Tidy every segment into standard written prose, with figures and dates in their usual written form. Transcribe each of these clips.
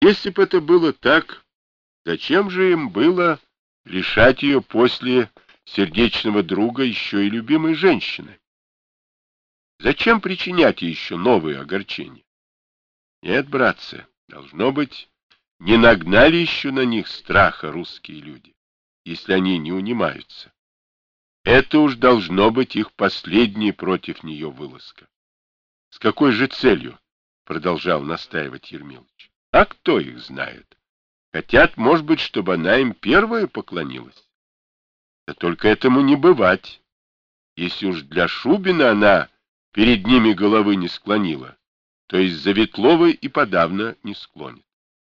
Если бы это было так, зачем же им было лишать ее после сердечного друга еще и любимой женщины? Зачем причинять ей еще новые огорчения? Нет, братцы, должно быть, не нагнали еще на них страха русские люди, если они не унимаются. Это уж должно быть их последняя против нее вылазка. С какой же целью? Продолжал настаивать Ермилыч. А кто их знает? Хотят, может быть, чтобы она им первая поклонилась. Да только этому не бывать. Если уж для Шубина она перед ними головы не склонила, то из-за Ветловой и подавно не склонит.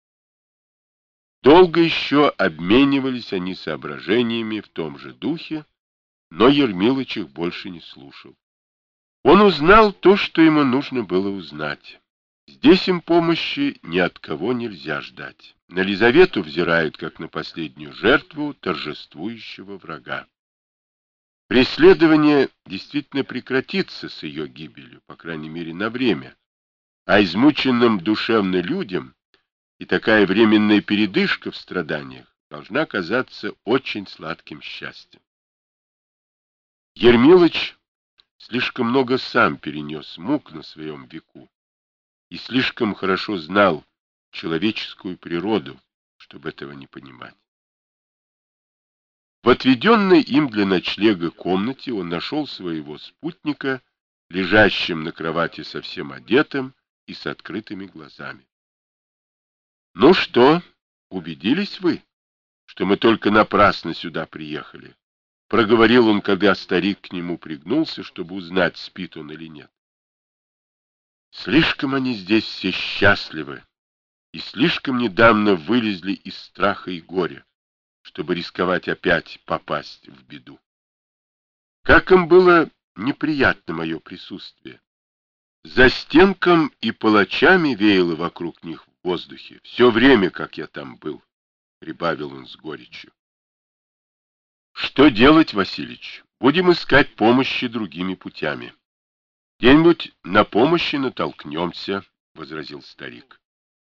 Долго еще обменивались они соображениями в том же духе, но Ермилыч их больше не слушал. Он узнал то, что ему нужно было узнать. Здесь им помощи ни от кого нельзя ждать. На Лизавету взирают, как на последнюю жертву торжествующего врага. Преследование действительно прекратится с ее гибелью, по крайней мере, на время, а измученным душевно людям и такая временная передышка в страданиях должна казаться очень сладким счастьем. Ермилыч слишком много сам перенес мук на своем веку и слишком хорошо знал человеческую природу, чтобы этого не понимать. В отведенной им для ночлега комнате он нашел своего спутника, лежащим на кровати совсем одетым и с открытыми глазами. — Ну что, убедились вы, что мы только напрасно сюда приехали? — проговорил он, когда старик к нему пригнулся, чтобы узнать, спит он или нет. — Слишком они здесь все счастливы и слишком недавно вылезли из страха и горя, чтобы рисковать опять попасть в беду. Как им было неприятно мое присутствие. За стенком и палачами веяло вокруг них в воздухе все время, как я там был, — прибавил он с горечью. — Что делать, Василич? Будем искать помощи другими путями. — Где-нибудь на помощи натолкнемся, — возразил старик.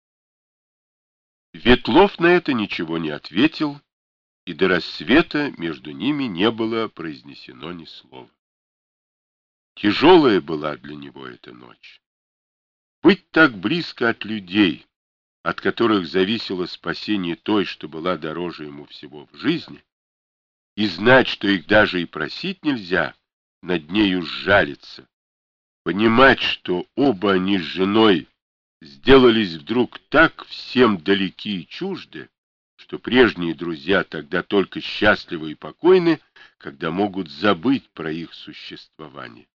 Ветлов на это ничего не ответил, и до рассвета между ними не было произнесено ни слова. Тяжелая была для него эта ночь. Быть так близко от людей, от которых зависело спасение той, что была дороже ему всего в жизни, и знать, что их даже и просить нельзя, над нею сжалиться, понимать, что оба они с женой сделались вдруг так всем далеки и чужды, что прежние друзья тогда только счастливы и покойны, когда могут забыть про их существование.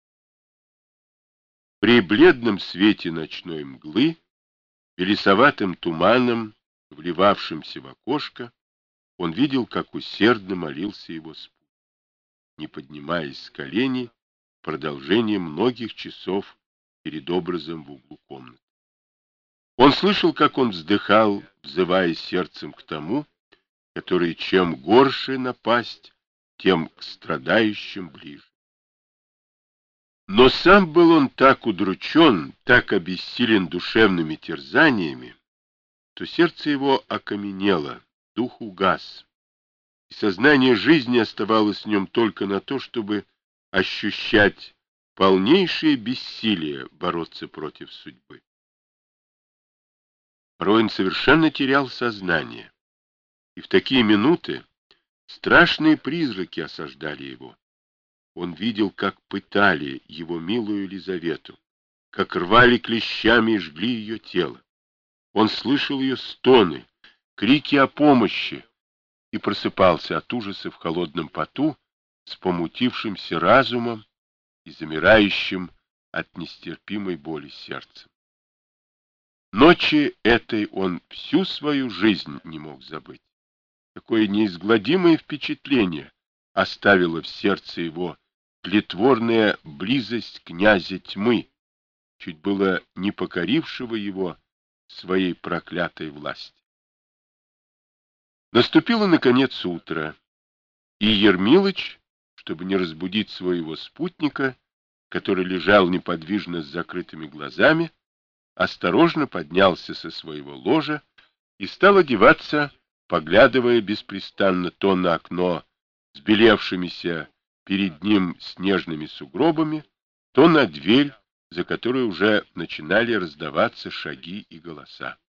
При бледном свете ночной мглы, белесоватым туманом, вливавшимся в окошко, он видел, как усердно молился его спутник, не поднимаясь с коленей, продолжение многих часов перед образом в углу комнаты. Он слышал, как он вздыхал, взывая сердцем к тому, который чем горше напасть, тем к страдающим ближе. Но сам был он так удручен, так обессилен душевными терзаниями, что сердце его окаменело, дух угас, и сознание жизни оставалось в нем только на то, чтобы ощущать полнейшее бессилие бороться против судьбы. Порой он совершенно терял сознание, и в такие минуты страшные призраки осаждали его. Он видел, как пытали его милую Лизавету, как рвали клещами и жгли ее тело. Он слышал ее стоны, крики о помощи и просыпался от ужаса в холодном поту с помутившимся разумом и замирающим от нестерпимой боли сердцем. Ночи этой он всю свою жизнь не мог забыть. Какое неизгладимое впечатление оставила в сердце его тлетворная близость князя тьмы, чуть было не покорившего его своей проклятой власти. Наступило, наконец, утро, и Ермилыч, чтобы не разбудить своего спутника, который лежал неподвижно с закрытыми глазами, осторожно поднялся со своего ложа и стал одеваться, поглядывая беспрестанно то на окно с белевшимися перед ним снежными сугробами, то на дверь, за которой уже начинали раздаваться шаги и голоса.